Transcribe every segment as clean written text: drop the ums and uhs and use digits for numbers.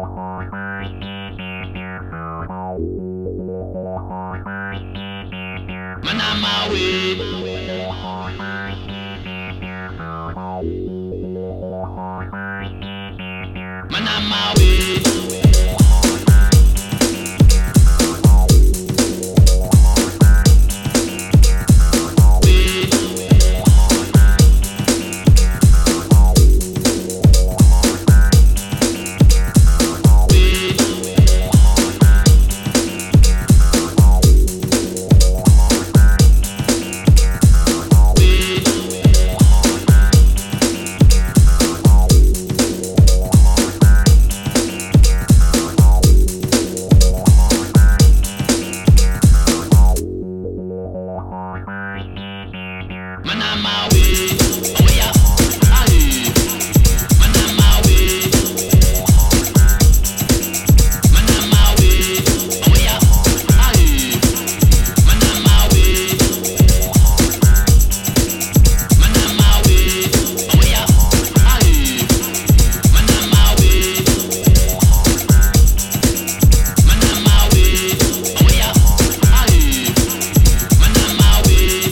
Man on my way. Man on my way. Man on my way, oh yeah, aye. Man on my way, man on my way, oh yeah, aye. Man on my way, man on my way, oh yeah, aye. Man on my way, man on my way, oh yeah, aye. Man on my way.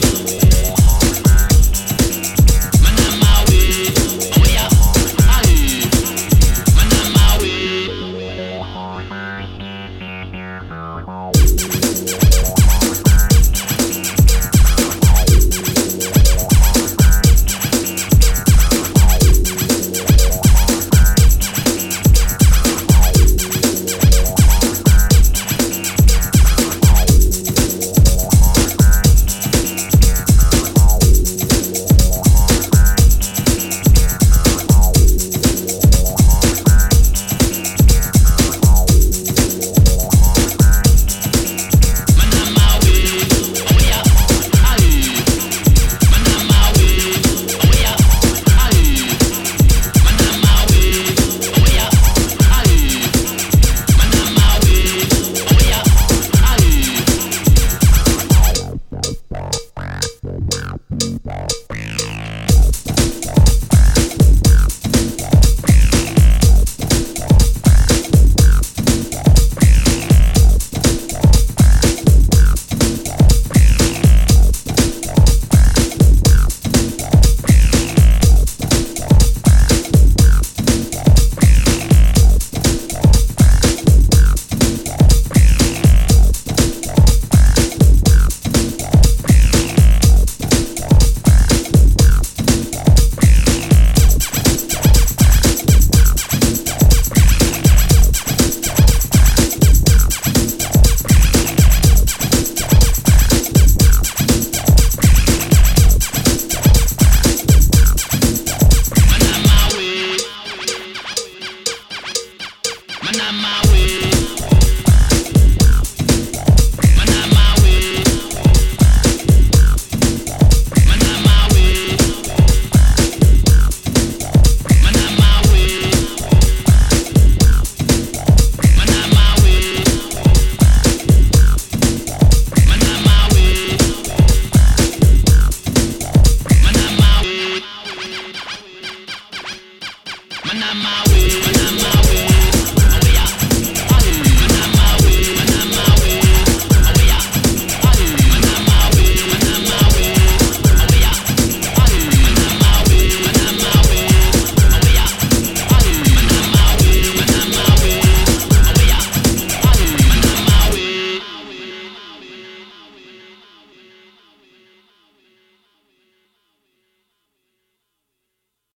Man on my